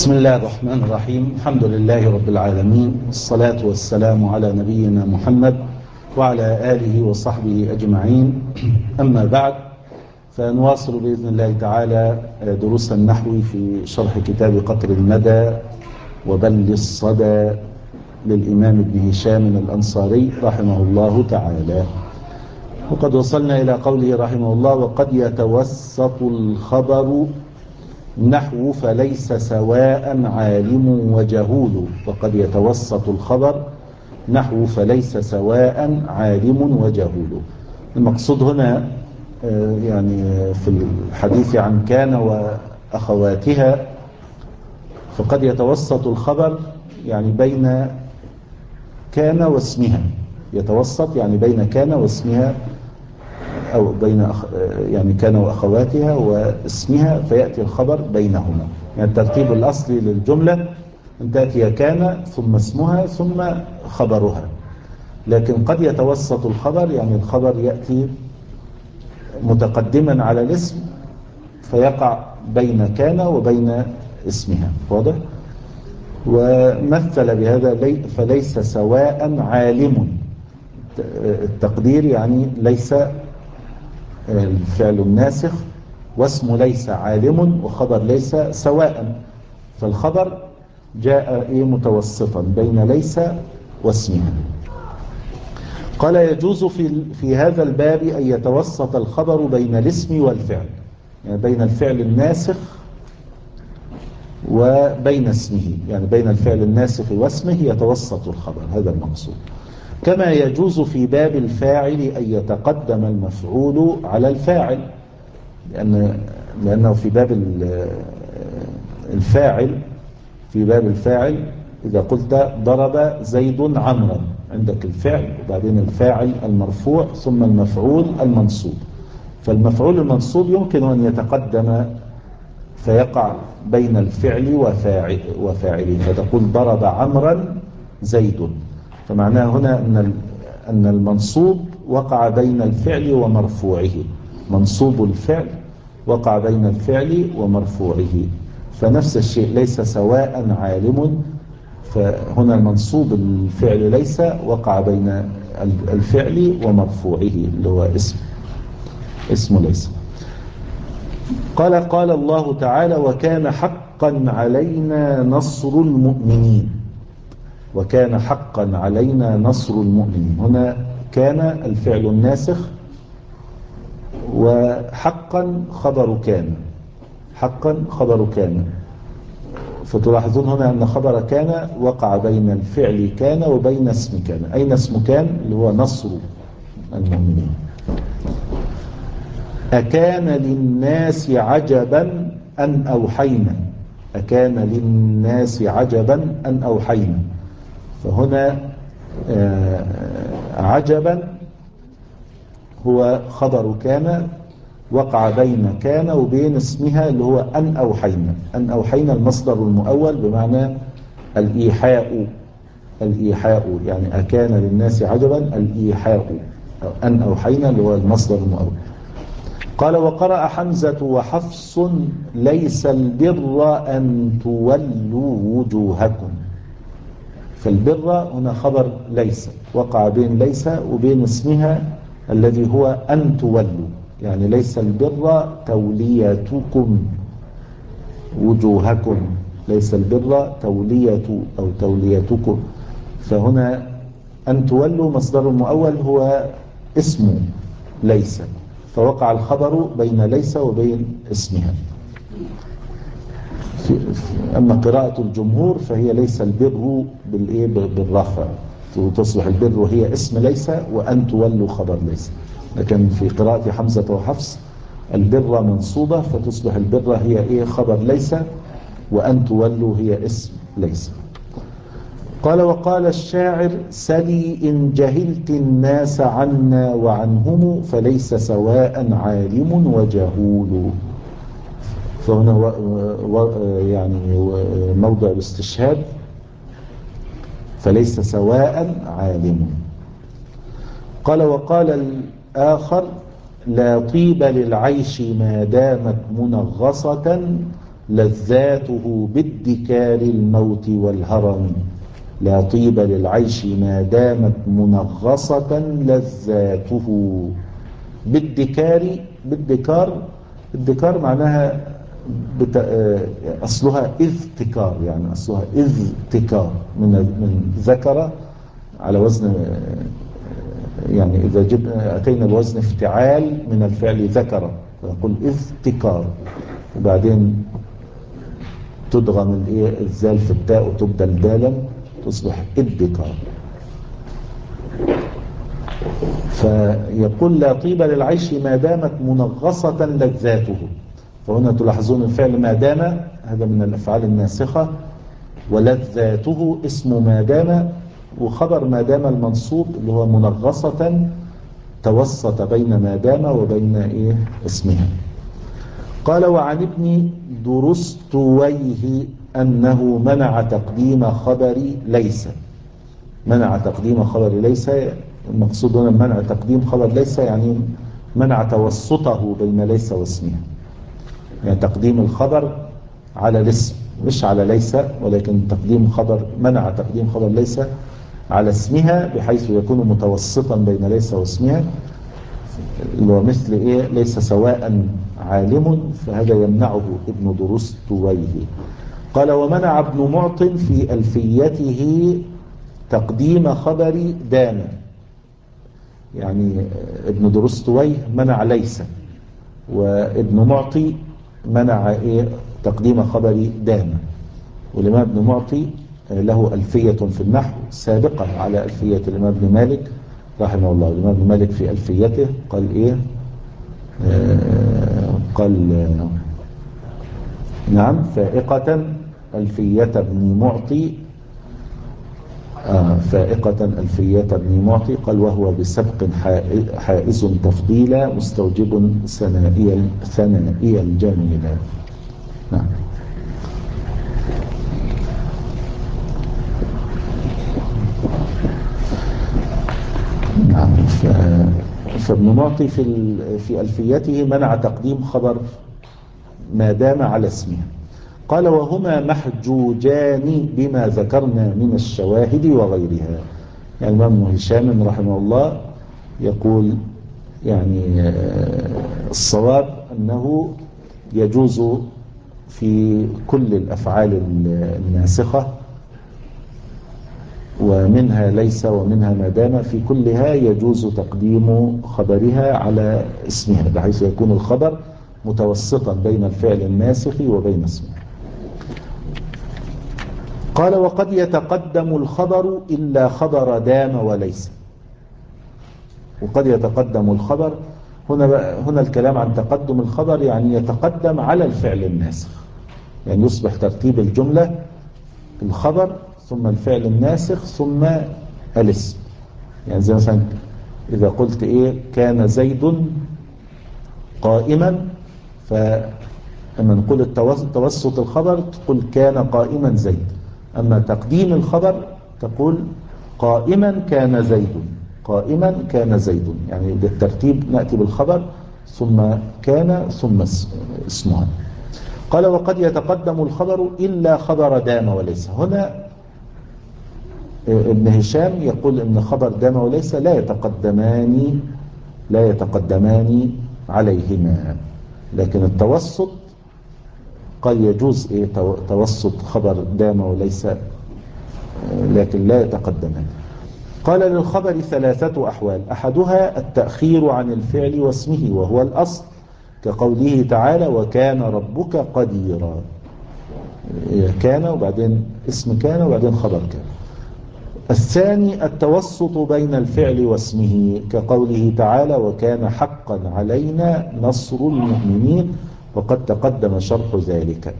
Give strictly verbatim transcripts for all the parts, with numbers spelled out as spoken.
بسم الله الرحمن الرحيم. الحمد لله رب العالمين، والصلاة والسلام على نبينا محمد وعلى آله وصحبه أجمعين. أما بعد، فنواصل بإذن الله تعالى دروس النحو في شرح كتاب قطر الندى وبل الصدى للإمام ابن هشام الأنصاري رحمه الله تعالى. وقد وصلنا إلى قوله رحمه الله: وقد يتوسط الخبر نحو فليس سواء عالم وجهول. وقد يتوسط الخبر نحو فليس سواء عالم وجهول. المقصود هنا يعني في الحديث عن كان وأخواتها، فقد يتوسط الخبر يعني بين كان واسمها، يتوسط يعني بين كان واسمها، أو بين أخ... يعني كان وأخواتها واسمها، فيأتي الخبر بينهما. يعني الترتيب الأصلي للجملة أن تأتي كان ثم اسمها ثم خبرها، لكن قد يتوسط الخبر يعني الخبر يأتي متقدما على الاسم فيقع بين كان وبين اسمها. واضح؟ ومثل بهذا لي... فليس سواء عالم، التقدير يعني ليس الفعل الناسخ، واسم ليس عالم وخبر ليس سواء، فالخبر جاء إيه متوسطا بين ليس واسمها. قال: يجوز في في هذا الباب أن يتوسط الخبر بين الاسم والفعل، يعني بين الفعل الناسخ وبين اسمه، يعني بين الفعل الناسخ واسمه يتوسط الخبر، هذا المقصود. كما يجوز في باب الفاعل أن يتقدم المفعول على الفاعل، لأن لأنه في باب الفاعل في باب الفاعل إذا قلت ضرب زيد عمرا، عندك الفعل وبعدين الفاعل المرفوع ثم المفعول المنصوب، فالمفعول المنصوب يمكن أن يتقدم فيقع بين الفعل وفاعل وفاعله، فتقول ضرب عمرا زيد، فمعناه هنا أن أن المنصوب وقع بين الفعل ومرفوعه، منصوب الفعل وقع بين الفعل ومرفوعه، فنفس الشيء ليس سواء عالم، فهنا منصوب الفعل ليس وقع بين الفعل ومرفوعه اللي هو اسم اسم ليس. قال قال الله تعالى: وكان حقا علينا نصر المؤمنين. وكان حقا علينا نصر المؤمنين، هنا كان الفعل الناسخ وحقا خبر كان، حقا خبر كان، فتلاحظون هنا أن خبر كان وقع بين الفعل كان وبين اسم كان. أين اسم كان؟ اللي هو نصر المؤمنين. أكان للناس عجبا أن أوحينا، أكان للناس عجبا أن أوحينا، فهنا عجبا هو خبر كان وقع بين كان وبين اسمها اللي هو أن أوحينا. أن أوحينا المصدر المؤول بمعنى الإيحاء، الإيحاء يعني أكان للناس عجبا الإيحاء، أن أوحينا اللي هو المصدر المؤول. قال: وقرأ حمزة وحفص: ليس البر أن تولوا وجوهكم. فالبر هنا خبر ليس وقع بين ليس وبين اسمها الذي هو أن تولوا، يعني ليس البر توليتكم وجوهكم، ليس البر تولية أو توليتكم، فهنا أن تولوا مصدر المؤول هو اسم ليس، فوقع الخبر بين ليس وبين اسمها. أما قراءة الجمهور فهي ليس البر بالإيه بالرفع، تصبح البر وهي اسم ليس وأن تولوا خبر ليس، لكن في قراءة حمزة وحفص البر منصوبة فتصبح البر هي إيه خبر ليس وأن تولوا هي اسم ليس. قال: وقال الشاعر: سلي إن جهلت الناس عنا وعنهم فليس سواء عالم وجهول. فهنا و و يعني موضع الاستشهاد، فليس سواء عالم. قال: وقال الآخر: لا طيب للعيش ما دامت منغصة لذاته بادكار الموت والهرم، لا طيب للعيش ما دامت منغصة لذاته. بالدكار، بالدكار، الدكار معناها بت... أصلها اذتكار، يعني أصلها اذتكار من من ذكر على وزن، يعني إذا جبنا أتينا بوزن افتعال من الفعل ذكر فنقول اذتكار، وبعدين تدغم الايه الزال في التاء وتبدل دالا تصبح ادكار. فيقول لا طيب للعيش ما دامت منغصة لذاته. فهنا تلاحظون الفعل ما دام هذا من الأفعال الناسخة، ولذاته اسم ما دام، وخبر ما دام المنصوب اللي هو منغصة توسط بين ما دام وبين إيه اسمها. قال وعن ابن درستويه أنه منع تقديم خبر ليس. منع تقديم خبر ليس، المقصود هنا منع تقديم خبر ليس يعني منع توسطه بين ليس واسمها، يعني تقديم الخبر على الاسم مش على ليس، ولكن تقديم خبر، منع تقديم خبر ليس على اسمها بحيث يكون متوسطا بين ليس واسمها، اللي هو مثل ايه ليس سواء عالم، فهذا يمنعه ابن درستويه. قال ومنع ابن معط في ألفيته تقديم خبر دام، يعني ابن درستويه منع ليس، وابن معطي منع ايه تقديم خبر دام. والإمام ابن معطي له ألفية في النحو سابقة على ألفية الإمام ابن مالك رحمه الله. الإمام ابن مالك في ألفيته قال إيه آه قال آه نعم فائقة ألفية ابن معطي آه فائقة ألفية ابن معطي قال وهو بسبق حائز تفضيلا مستوجب ثنائي ثنائي الجميلة. نعم. نعم. فابن معطي في في ألفيته منع تقديم خبر ما دام على اسمه. قال وهما محجوجان بما ذكرنا من الشواهد وغيرها. يعني الإمام هشام رحمه الله يقول يعني الصواب أنه يجوز في كل الأفعال الناسخة ومنها ليس ومنها ما دام، في كلها يجوز تقديم خبرها على اسمها بحيث يكون الخبر متوسطا بين الفعل الناسخ وبين اسمه. قال وقد يتقدم الخبر إلا خبر دام وليس. وقد يتقدم الخبر هنا هنا الكلام عن تقدم الخبر يعني يتقدم على الفعل الناسخ، يعني يصبح ترتيب الجملة الخبر ثم الفعل الناسخ ثم الاسم. يعني زي مثلا إذا قلت إيه كان زيد قائما، فأما نقول توسط الخبر تقول كان قائما زيد، أما تقديم الخبر تقول قائما كان زيد، قائما كان زيد، يعني بالترتيب نأتي بالخبر ثم كان ثم اسمها. قال وقد يتقدم الخبر إلا خبر دام وليس. هنا ابن هشام يقول ان خبر دام وليس لا يتقدمان لا يتقدمان عليهما، لكن التوسط قد يجوز ايه توسط خبر دام وليس لكن لا يتقدمان. قال للخبر ثلاثة أحوال، أحدها التأخير عن الفعل واسمه وهو الأصل كقوله تعالى وكان ربك قديرا، كان وبعدين اسم كان وبعدين خبر كان. الثاني التوسط بين الفعل واسمه كقوله تعالى وكان حقا علينا نصر المؤمنين وقد تقدم شرح ذلك.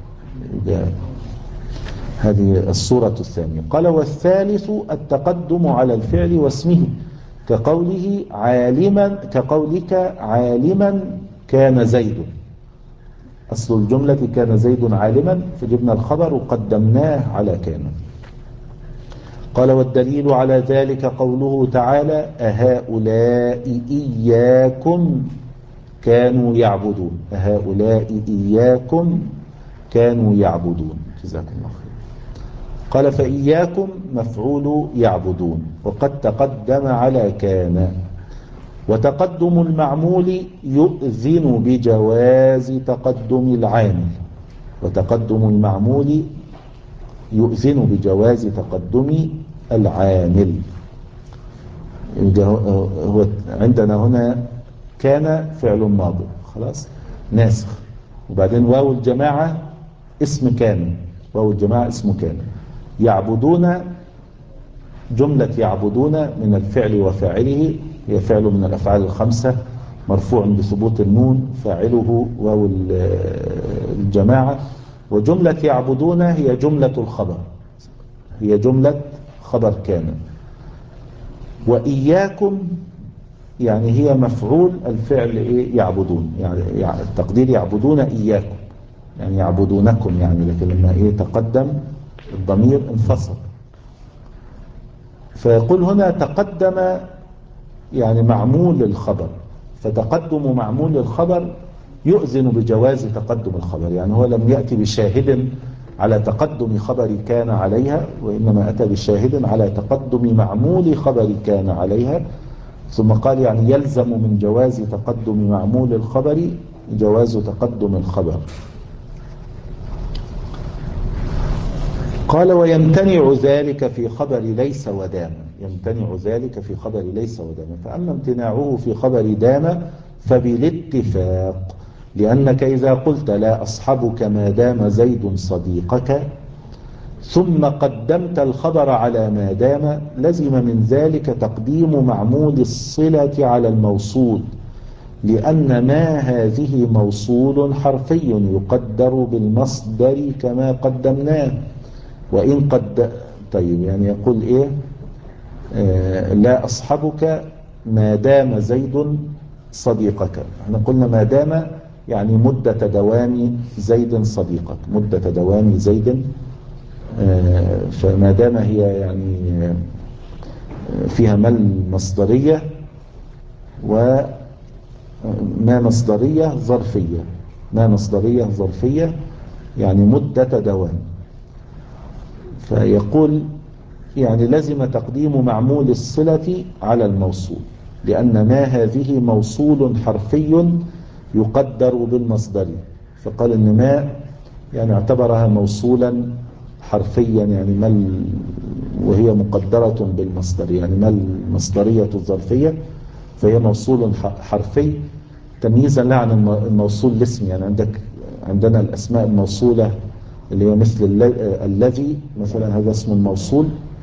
هذه الصورة الثانية. قال والثالث التقدم على الفعل واسمه كقوله عالما كقولك عالما كان زيد، أصل الجملة كان زيد عالما فجبنا الخبر وقدمناه على كان. قال والدليل على ذلك قوله تعالى أهؤلاء إياكم كانوا يعبدون، أهؤلاء إياكم كانوا يعبدون. جزاكم الله خير. قال فإياكم مفعول يعبدون، وقد تقدم على كان. وتقدم المعمول يؤذن بجواز تقدم العامل. وتقدم المعمول يؤذن بجواز تقدم العامل. هو عندنا هنا كان فعل ماضي خلاص ناسخ، وبعدين واو الجماعة اسم كان، واو الجماعة اسم كان. يعبدون جملة يعبدون من الفعل وفاعله، هي فعل من الأفعال الخمسة مرفوع بثبوت النون، فاعله واو الجماعة. وجملة يعبدون هي جملة الخبر، هي جملة خبر كان. وإياكم يعني هي مفعول الفعل إيه يعبدون، يعني التقدير يعبدون إياكم يعني يعبدونكم يعني، لكن لما إيه تقدم الضمير انفصل. فيقول هنا تقدم يعني معمول الخبر، فتقدم معمول الخبر يؤذن بجواز تقدم الخبر، يعني هو لم يأتي بشاهد على تقدم خبر كان عليها، وإنما أتى بشاهد على تقدم معمول خبر كان عليها. ثم قال يعني يلزم من جواز تقدم معمول الخبر جواز تقدم الخبر. قال ويمتنع ذلك في خبر ليس ودام، يمتنع ذلك في خبر ليس ودام. فأما امتناعه في خبر دام فبالاتفاق، لأنك إذا قلت لا أصحبك ما دام زيد صديقك ثم قدمت الخبر على ما دام لزم من ذلك تقديم معمول الصلة على الموصول، لأن ما هذه موصول حرفي يقدر بالمصدر كما قدمناه. وإن قد طيب يعني يقول إيه آه لا أصحبك ما دام زيد صديقك. احنا قلنا ما دام يعني مدة دوام زيد صديقك، مدة دوام زيد. آه فما دام هي يعني فيها ما المصدرية وما مصدرية ظرفية، ما مصدرية ظرفية يعني مدة دوام. فيقول يعني لزم تقديم معمول الصلة على الموصول، لأن ما هذه موصول حرفي يقدر بالمصدر. فقال إن ما يعني اعتبرها موصولا حرفيا يعني ما، وهي مقدرة بالمصدر يعني ما المصدرية الظرفية، فهي موصول حرفي تمييزا لا عن الموصول الاسم. يعني عندك عندنا الأسماء الموصولة اللي هي مثل الذي مثلا، هذا اسم الموصول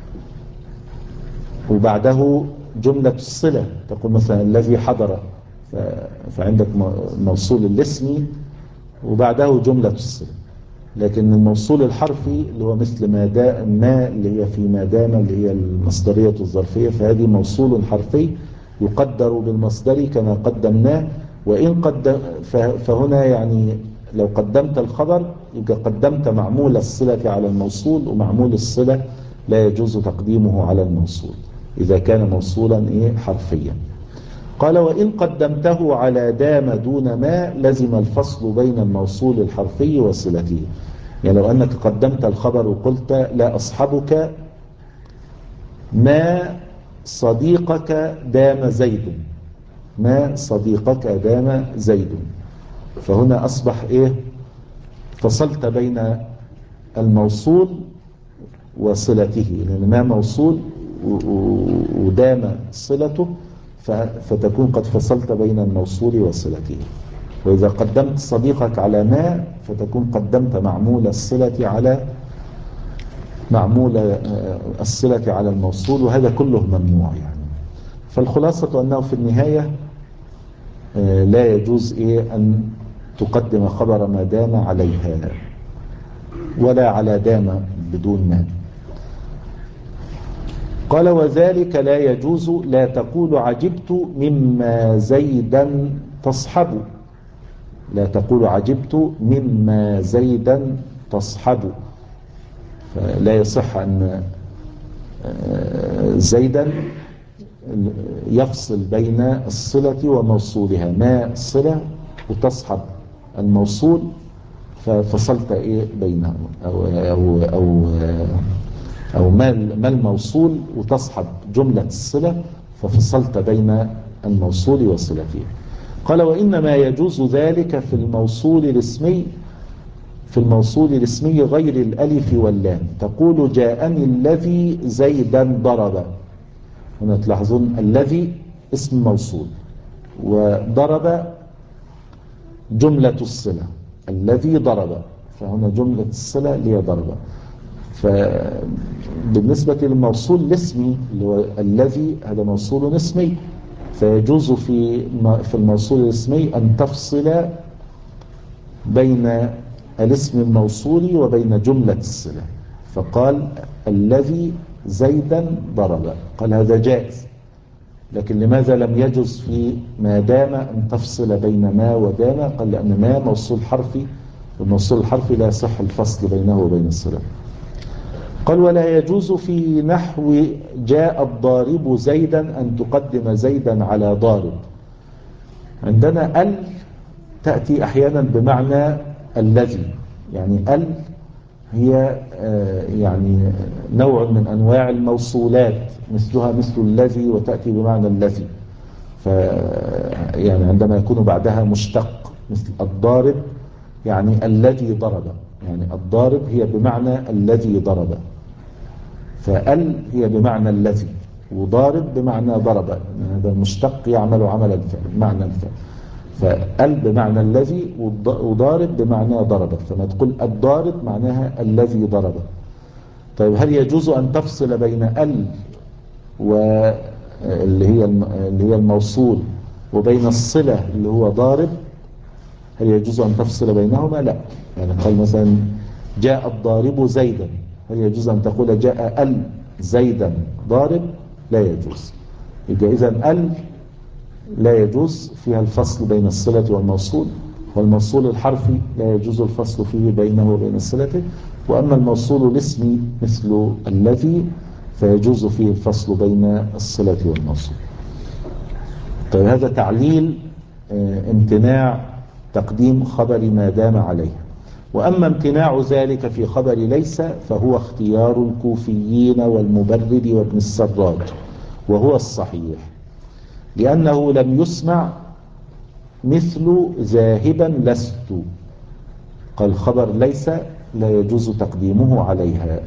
وبعده جملة الصلة، تقول مثلا الذي حضر، فعندك موصول الاسم وبعده جملة الصلة. لكن الموصول الحرفي اللي هو مثل ما دام، ما اللي هي في ما دام اللي هي المصدرية الظرفية، فهذه موصول حرفي يقدر بالمصدر كما قدمناه. وإن قدم فهنا يعني لو قدمت الخبر يبقى قدمت معمول الصلة على الموصول، ومعمول الصلة لا يجوز تقديمه على الموصول إذا كان موصولا إيه حرفيا. قال وإن قدمته على دام دون ما لزم الفصل بين الموصول الحرفي وصلته. يعني لو أنك قدمت الخبر وقلت لا أصحبك ما صديقك دام زيد، ما صديقك دام زيد، فهنا أصبح إيه فصلت بين الموصول وصلته، لأن ما موصول ودام صلته فتكون قد فصلت بين الموصول وصلته. وإذا قدمت صديقك على ما فتكون قدمت معمول الصلة على معمول الصلة على الموصول، وهذا كله ممنوع يعني. فالخلاصة أنه في النهاية لا يجوز إيه أن تقدم خبر ما دام عليها ولا على دام بدون ما. قال وذلك لا يجوز لا تقول عجبت مما زيدا تصحب، لا تقول عجبت مما زيدا تصحب، فلا يصح أن زيدا يفصل بين الصلة وموصولها، ما الصلة وتصحب الموصول، ففصلت إيه بينه أو أو أو, أو ما ما الموصول وتصحب جملة الصلة، ففصلت بين الموصول وصلته. قال وإنما يجوز ذلك في الموصول الاسمي في الموصول الاسمي غير الألف واللام. تقول جاءني الذي زيدا ضرب. هنا تلاحظون الذي اسم موصول، وضرب جملة الصلة، الذي ضرب، فهنا جملة الصلة اللي هي ضرب. فبالنسبة للموصول الاسمي اللي هو الذي، هذا موصول اسمي، فيجوز في في الموصول الاسمي أن تفصل بين الاسم الموصول وبين جملة الصلة. فقال الذي زيدا ضرب، قال هذا جائز. لكن لماذا لم يجوز في ما دام أن تفصل بين ما ودام؟ قال لأن ما موصول حرفي، والموصول الحرفي لا يصح الفصل بينه وبين الصلة. قال ولا يجوز في نحو جاء الضارب زيدا أن تقدم زيدا على ضارب. عندنا ال تأتي أحيانا بمعنى الذي، يعني ال هي يعني نوع من أنواع الموصولات، مثلها مثل الذي، وتأتي بمعنى الذي. ف يعني عندما يكون بعدها مشتق مثل الضارب، يعني الذي ضرب، يعني الضارب هي بمعنى الذي ضرب. فال هي بمعنى الذي، وضارب بمعنى ضرب، هذا المشتق يعمل عمل الفعل معنى الفعل. فال بمعنى الذي، وضارب بمعنى ضرب، فما تقول الضارب معناها الذي ضرب. طيب هل يجوز أن تفصل بين ال واللي هي اللي هي الموصول وبين الصلة اللي هو ضارب؟ هل يجوز أن تفصل بينهما؟ لا. يعني قال مثلا جاء الضارب زيدا، هل يجوز أن تقول جاء ال زيدا ضارب؟ لا يجوز. يبقى إذن ال لا يجوز فيها الفصل بين الصلة والموصول، والموصول الحرفي لا يجوز الفصل فيه بينه وبين الصلة. وأما الموصول الاسمي مثل الذي فيجوز فيه الفصل بين الصلة والموصول. طيب هذا تعليل امتناع تقديم خبر ما دام عليه. وأما امتناع ذلك في خبر ليس فهو اختيار الكوفيين والمبرد وابن السراج، وهو الصحيح، لأنه لم يسمع مثل ذاهبا لست. قال خبر ليس لا يجوز تقديمه عليها.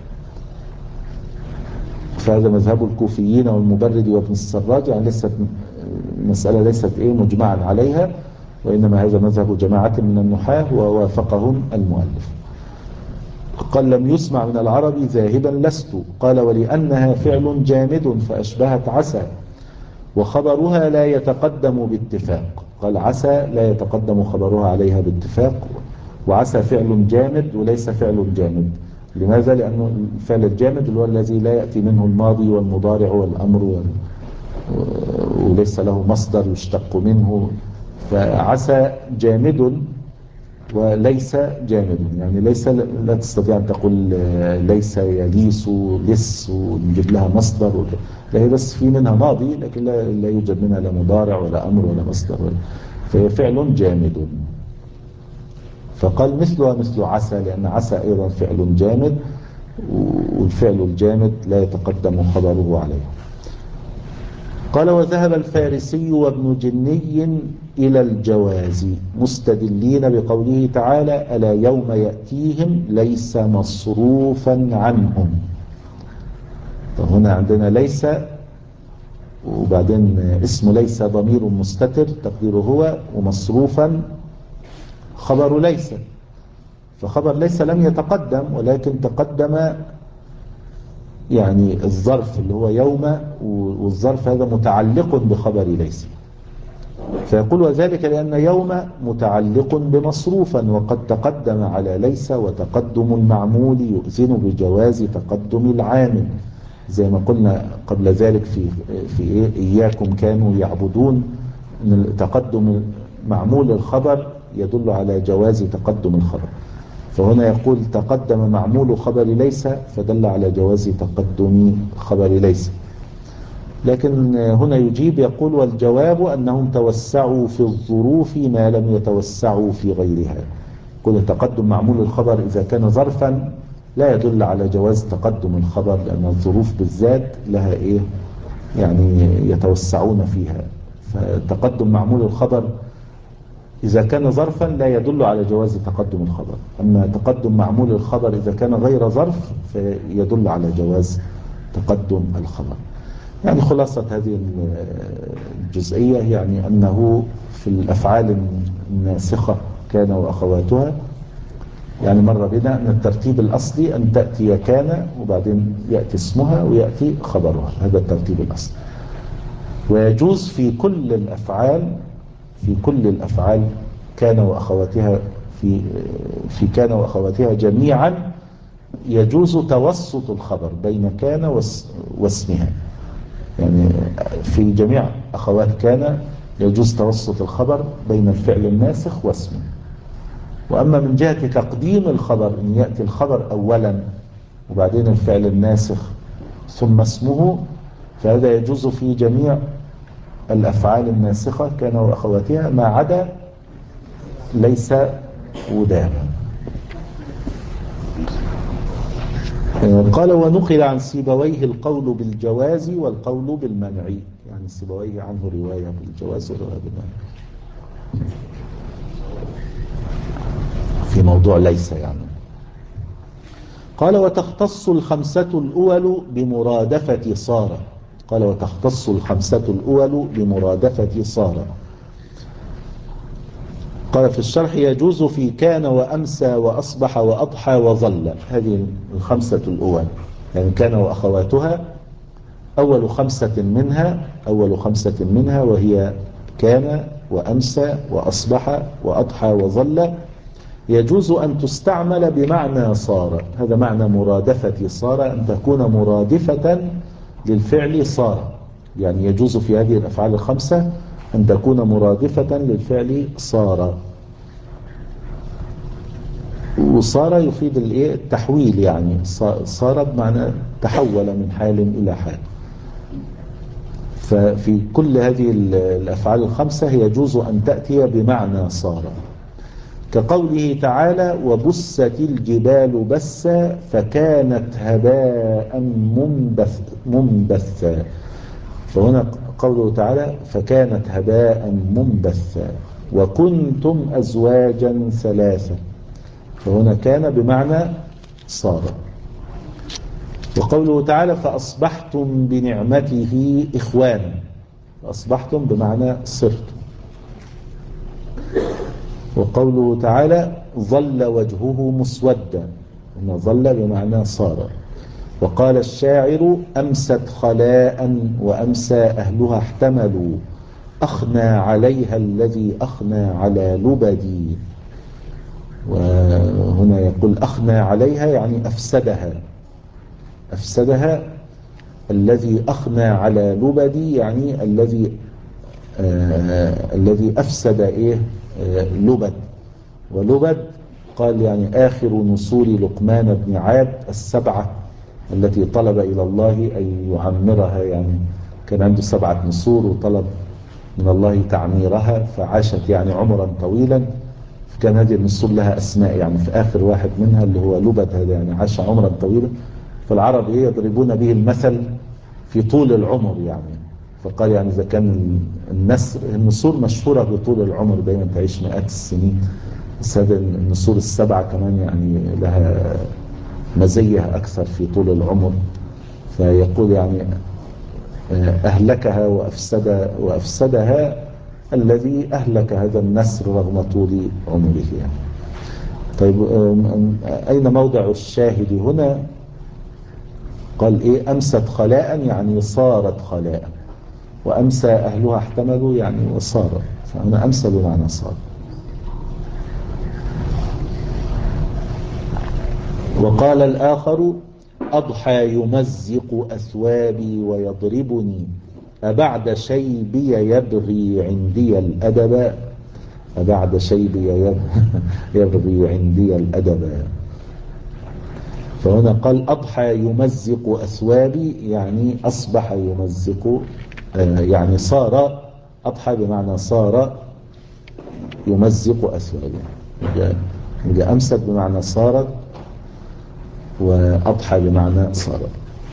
فهذا مذهب الكوفيين والمبرد وابن السراج، يعني ليست المسألة ليست إيه مجمعا عليها، وإنما هذا مذهب جماعة من النحاة ووافقهم المؤلف. قال لم يسمع من العرب ذاهبا لست. قال ولأنها فعل جامد فأشبهت عسى، وخبرها لا يتقدم باتفاق. قال عسى لا يتقدم خبرها عليها باتفاق، وعسى فعل جامد وليس فعل جامد. لماذا؟ لأنه الفعل الجامد هو الذي لا يأتي منه الماضي والمضارع والأمر وال... وليس له مصدر يشتق منه. فعسى جامد وليس جامد، يعني ليس لا تستطيع أن تقول ليس يليس لس ونجيب لها مصدر، لا هي بس في منها ماضي لكن لا, لا يوجد منها لا مضارع ولا أمر ولا مصدر، فهي فعل جامد. فقال مثلها مثل عسى، لأن عسى أيضا فعل جامد، والفعل الجامد لا يتقدم خبره عليه. قال وذهب الفارسي وابن جني إلى الجواز مستدلين بقوله تعالى ألا يوم يأتيهم ليس مصروفا عنهم. فهنا عندنا ليس، وبعدين اسم ليس ضمير مستتر تقديره هو، ومصروفا خبر ليس. فخبر ليس لم يتقدم، ولكن تقدم يعني الظرف اللي هو يوم، والظرف هذا متعلق بخبر ليس. فيقول وذلك لأن يوم متعلق بمصروفا، وقد تقدم على ليس، وتقدم المعمول يؤذن بجواز تقدم العامل، زي ما قلنا قبل ذلك في في إيه إياكم كانوا يعبدون، أن تقدم معمول الخبر يدل على جواز تقدم الخبر. فهنا يقول تقدم معمول خبر ليس فدل على جواز تقدم خبر ليس. لكن هنا يجيب يقول والجواب أنهم توسعوا في الظروف ما لم يتوسعوا في غيرها. كل تقدم معمول الخبر إذا كان ظرفا لا يدل على جواز تقدم الخبر، لأن الظروف بالذات لها إيه يعني يتوسعون فيها. فتقدم معمول الخبر إذا كان ظرفا لا يدل على جواز تقدم الخبر، أما تقدم معمول الخبر إذا كان غير ظرف فيدل على جواز تقدم الخبر. يعني خلاصة هذه الجزئية يعني أنه في الأفعال الناسخة كان وأخواتها، يعني مر بنا أن الترتيب الأصلي أن تأتي كان وبعدين يأتي اسمها ويأتي خبرها، هذا الترتيب الأصلي. ويجوز في كل الأفعال في كل الأفعال كان وأخواتها في في كان وأخواتها جميعا يجوز توسط الخبر بين كان واسمها. يعني في جميع أخوات كان يجوز توسط الخبر بين الفعل الناسخ واسمه. وأما من جهة تقديم الخبر أن يأتي الخبر أولا وبعدين الفعل الناسخ ثم اسمه، فهذا يجوز في جميع الأفعال الناسخة كان وأخواتها ما عدا ليس وداما. قال ونقل عن سيبويه القول بالجواز والقول بالمنع، يعني سيبويه عنه رواية بالجواز ورواية بالمنع في موضوع ليس يعني. قال وتختص الخمسة الأول بمرادفة صار. قال وتختص الخمسة الأول بمرادفة صار. قال في الشرح يجوز في كان وأمسى وأصبح وأضحى وظل، هذه الخمسة الأول يعني كان وأخواتها. أول خمسة منها أول خمسة منها وهي كان وأمسى وأصبح وأضحى وظل يجوز أن تستعمل بمعنى صار. هذا معنى مرادفة صار، أن تكون مرادفة للفعل صار. يعني يجوز في هذه الأفعال الخمسة أن تكون مرادفة للفعل صار. وصار يفيد التحويل، يعني صار بمعنى تحول من حال إلى حال. ففي كل هذه الأفعال الخمسة يجوز أن تأتي بمعنى صار، كقوله تعالى وبست الجبال بسا فكانت هباء منبث منبثا. فهنا قوله تعالى فكانت هباء منبثا وكنتم أزواجا ثلاثة، فهنا كان بمعنى صار. وقوله تعالى فأصبحتم بنعمته إخوانا، فأصبحتم بمعنى صرتم. وقوله تعالى ظل وجهه مسودا، هنا ظل بمعنى صار. وقال الشاعر أمست خلاء وأمسى أهلها احتملوا أخنى عليها الذي أخنى على لبدي. وهنا يقول أخنى عليها يعني أفسدها أفسدها الذي أخنى على لبدي، يعني الذي آه الذي أفسد إيه آه لبد. ولبد قال يعني آخر نصور لقمان بن عاد السبعة التي طلب إلى الله أن يعمرها، يعني كان عنده سبعة نصور وطلب من الله تعميرها فعاشت يعني عمرا طويلا. كان هذه النصور لها أسماء، يعني في آخر واحد منها اللي هو لبد هذا يعني عاش عمرا طويلا. فالعرب يضربون به المثل في طول العمر، يعني فقال يعني إذا كان النسر النصور مشهورة بطول العمر دائما تعيش مئات السنين، بس هذه النصور السبعة كمان يعني لها مزية أكثر في طول العمر. فيقول يعني أهلكها وأفسد وأفسدها الذي أهلك هذا النسر رغم طول عمره يعني. طيب أين موضع الشاهد هنا؟ قال إيه أمست خلاء يعني صارت خلاء، وأمسى أهلها احتملوا يعني وصار، فهنا أمسى بمعنى صار. وقال الآخر أضحى يمزق أثوابي ويضربني أبعد شيبي يبغي عندي الأدب. أبعد شيبي يبغي عندي الأدب. فهنا قال أضحى يمزق أثوابي يعني أصبح يمزق، يعني صار. أضحى بمعنى صار يمزق أثوابي. يبقى أمست بمعنى صارت، وأضحى بمعنى صارت.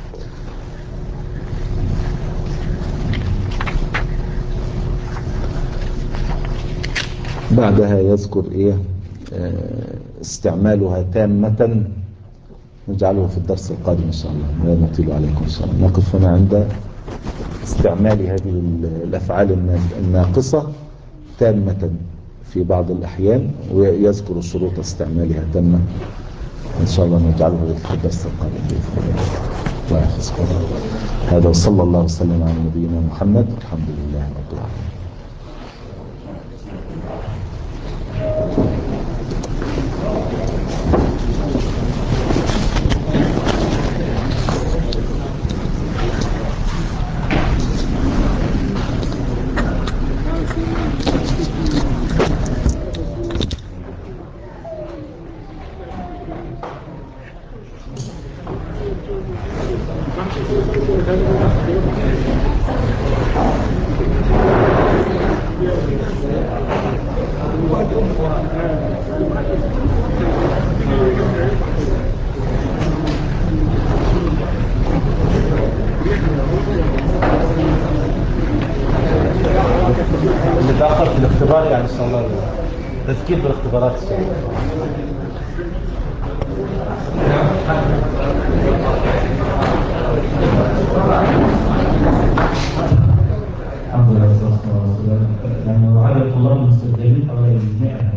بعدها يذكر إيه استعمالها تامة، نجعله في الدرس القادم إن شاء الله، لا نطيل عليكم إن شاء الله. نقف هنا عند استعمال هذه الأفعال الناقصة تامة في بعض الأحيان، ويذكر شروط استعمالها تامة إن شاء الله، نجعله في الدرس القادم بإذن الله. الله يحفظكم. هذا وصلى الله وسلم على نبينا محمد، الحمد لله رب العالمين. اللي تأخر في الاختبار يعني إن شاء الله تذكير بالاختبارات إن شاء الله. الحمد لله والصلاة والسلام على رسول الله. عدد الطلاب المستخدمين حوالي مئة